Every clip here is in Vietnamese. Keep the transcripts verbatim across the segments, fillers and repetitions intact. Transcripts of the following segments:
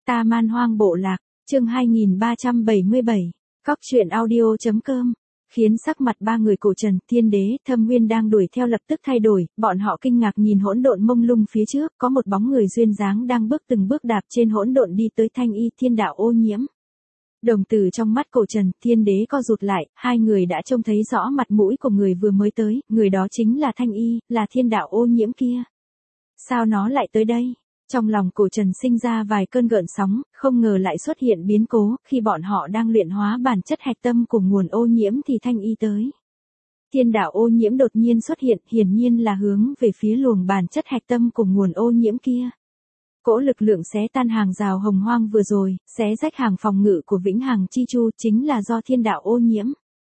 Ta Man Hoang Bộ Lạc, chương hai nghìn ba trăm bảy mươi bảy, cóc truyện audio chấm com, khiến sắc mặt ba người cổ Trần, Thiên Đế, Thâm Nguyên đang đuổi theo lập tức thay đổi, bọn họ kinh ngạc nhìn hỗn độn mông lung phía trước, có một bóng người duyên dáng đang bước từng bước đạp trên hỗn độn đi tới Thanh Y Thiên Đạo Ô Nhiễm. Đồng tử trong mắt cổ Trần, Thiên Đế co rụt lại, hai người đã trông thấy rõ mặt mũi của người vừa mới tới, người đó chính là Thanh Y, là Thiên Đạo Ô Nhiễm kia. Sao nó lại tới đây? Trong lòng cổ Trần sinh ra vài cơn gợn sóng, không ngờ lại xuất hiện biến cố, khi bọn họ đang luyện hóa bản chất hạch tâm của nguồn ô nhiễm thì Thanh Y tới. Thiên đạo ô nhiễm đột nhiên xuất hiện, hiển nhiên là hướng về phía luồng bản chất hạch tâm của nguồn ô nhiễm kia. Cỗ lực lượng xé tan hàng rào hồng hoang vừa rồi, xé rách hàng phòng ngự của Vĩnh Hằng Chi Chu chính là do thiên đạo ô nhiễm.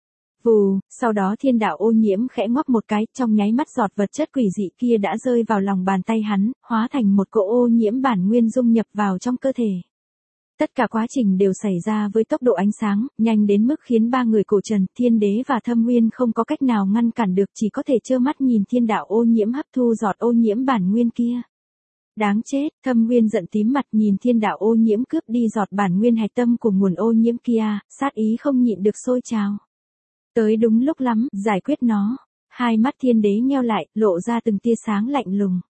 Vù, sau đó thiên đạo ô nhiễm khẽ ngoắc một cái, trong nháy mắt giọt vật chất quỷ dị kia đã rơi vào lòng bàn tay hắn, hóa thành một cỗ ô nhiễm bản nguyên dung nhập vào trong cơ thể. Tất cả quá trình đều xảy ra với tốc độ ánh sáng, nhanh đến mức khiến ba người cổ Trần, Thiên Đế và Thâm Nguyên không có cách nào ngăn cản được, chỉ có thể trơ mắt nhìn thiên đạo ô nhiễm hấp thu giọt ô nhiễm bản nguyên kia. Đáng chết, Thâm Nguyên giận tím mặt nhìn thiên đạo ô nhiễm cướp đi giọt bản nguyên hạch tâm của nguồn ô nhiễm kia, sát ý không nhịn được sôi trào. Tới đúng lúc lắm, giải quyết nó. Hai mắt Thiên Đế nheo lại, lộ ra từng tia sáng lạnh lùng.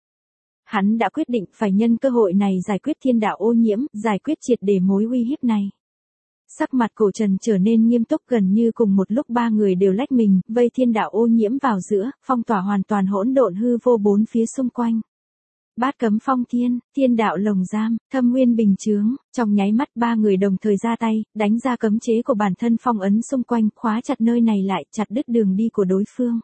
Hắn đã quyết định phải nhân cơ hội này giải quyết thiên đạo ô nhiễm, giải quyết triệt để mối uy hiếp này. Sắc mặt cổ Trần trở nên nghiêm túc, gần như cùng một lúc ba người đều lách mình, vây thiên đạo ô nhiễm vào giữa, phong tỏa hoàn toàn hỗn độn hư vô bốn phía xung quanh. Bát cấm phong thiên, thiên đạo lồng giam, Thâm Nguyên bình chướng, trong nháy mắt ba người đồng thời ra tay, đánh ra cấm chế của bản thân phong ấn xung quanh, khóa chặt nơi này lại, chặt đứt đường đi của đối phương.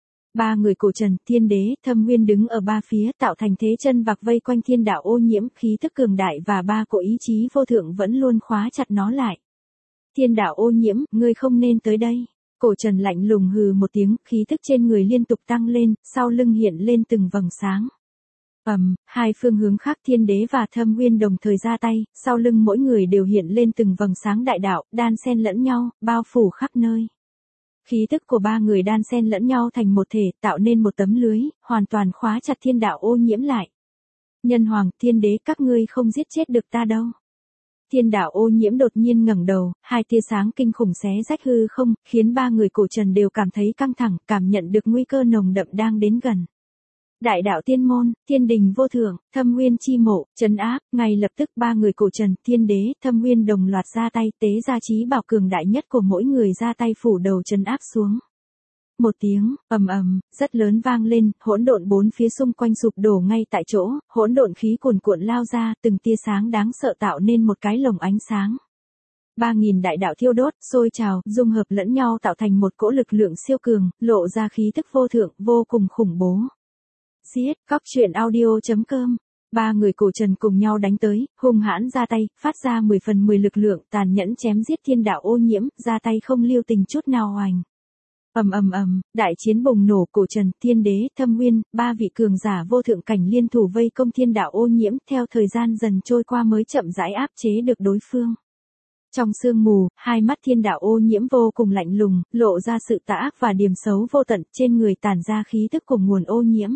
Ba người cổ Trần, Thiên Đế, Thâm Nguyên đứng ở ba phía tạo thành thế chân vạc vây quanh thiên đạo ô nhiễm, khí thức cường đại và ba cỗ ý chí vô thượng vẫn luôn khóa chặt nó lại. Thiên đạo ô nhiễm, ngươi không nên tới đây. Cổ Trần lạnh lùng hừ một tiếng, khí thức trên người liên tục tăng lên, sau lưng hiện lên từng vầng sáng. Ầm, um, hai phương hướng khác Thiên Đế và Thâm Nguyên đồng thời ra tay, sau lưng mỗi người đều hiện lên từng vầng sáng đại đạo, đan xen lẫn nhau, bao phủ khắp nơi. Khí tức của ba người đan xen lẫn nhau thành một thể, tạo nên một tấm lưới, hoàn toàn khóa chặt thiên đạo ô nhiễm lại. Nhân Hoàng, Thiên Đế, các ngươi không giết chết được ta đâu. Thiên đạo ô nhiễm đột nhiên ngẩng đầu, hai tia sáng kinh khủng xé rách hư không, khiến ba người cổ Trần đều cảm thấy căng thẳng, cảm nhận được nguy cơ nồng đậm đang đến gần. Đại đạo tiên môn, thiên đình vô thượng, Thâm Nguyên chi mộ, trấn áp, ngay lập tức ba người cổ Trần, Thiên Đế, Thâm Nguyên đồng loạt ra tay, tế ra chí bảo cường đại nhất của mỗi người ra tay phủ đầu trấn áp xuống. Một tiếng, ầm ầm, rất lớn vang lên, hỗn độn bốn phía xung quanh sụp đổ ngay tại chỗ, hỗn độn khí cuồn cuộn lao ra, từng tia sáng đáng sợ tạo nên một cái lồng ánh sáng. Ba nghìn đại đạo thiêu đốt, sôi trào, dung hợp lẫn nhau tạo thành một cỗ lực lượng siêu cường, lộ ra khí tức vô thượng, vô cùng khủng bố. Giết, cóc truyện audio chấm com. Ba người cổ Trần cùng nhau đánh tới, hung hãn ra tay, phát ra mười phần mười lực lượng, tàn nhẫn chém giết thiên đạo ô nhiễm, ra tay không lưu tình chút nào hoành. Ầm ầm ầm, đại chiến bùng nổ, cổ Trần, Thiên Đế, Thâm Nguyên, ba vị cường giả vô thượng cảnh liên thủ vây công thiên đạo ô nhiễm, theo thời gian dần trôi qua mới chậm rãi áp chế được đối phương. Trong sương mù, hai mắt thiên đạo ô nhiễm vô cùng lạnh lùng, lộ ra sự tà ác và điềm xấu vô tận, trên người tản ra khí tức của nguồn ô nhiễm.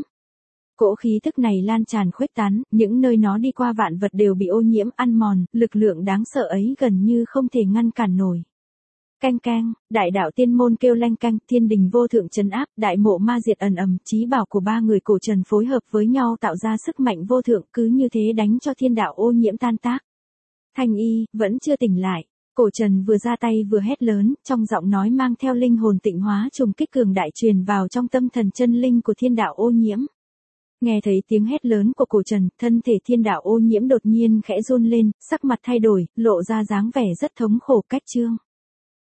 Cỗ khí thức này lan tràn khuếch tán, những nơi nó đi qua vạn vật đều bị ô nhiễm ăn mòn, lực lượng đáng sợ ấy gần như không thể ngăn cản nổi. Canh canh, đại đạo tiên môn kêu lanh canh, thiên đình vô thượng trấn áp, đại mộ ma diệt ẩn ầm, chí bảo của ba người cổ Trần phối hợp với nhau tạo ra sức mạnh vô thượng, cứ như thế đánh cho thiên đạo ô nhiễm tan tác. Thanh Y, vẫn chưa tỉnh lại. Cổ Trần vừa ra tay vừa hét lớn, trong giọng nói mang theo linh hồn tịnh hóa trùng kích cường đại truyền vào trong tâm thần chân linh của thiên đạo ô nhiễm. Nghe thấy tiếng hét lớn của cổ Trần, thân thể thiên đạo ô nhiễm đột nhiên khẽ run lên, sắc mặt thay đổi, lộ ra dáng vẻ rất thống khổ cách trương.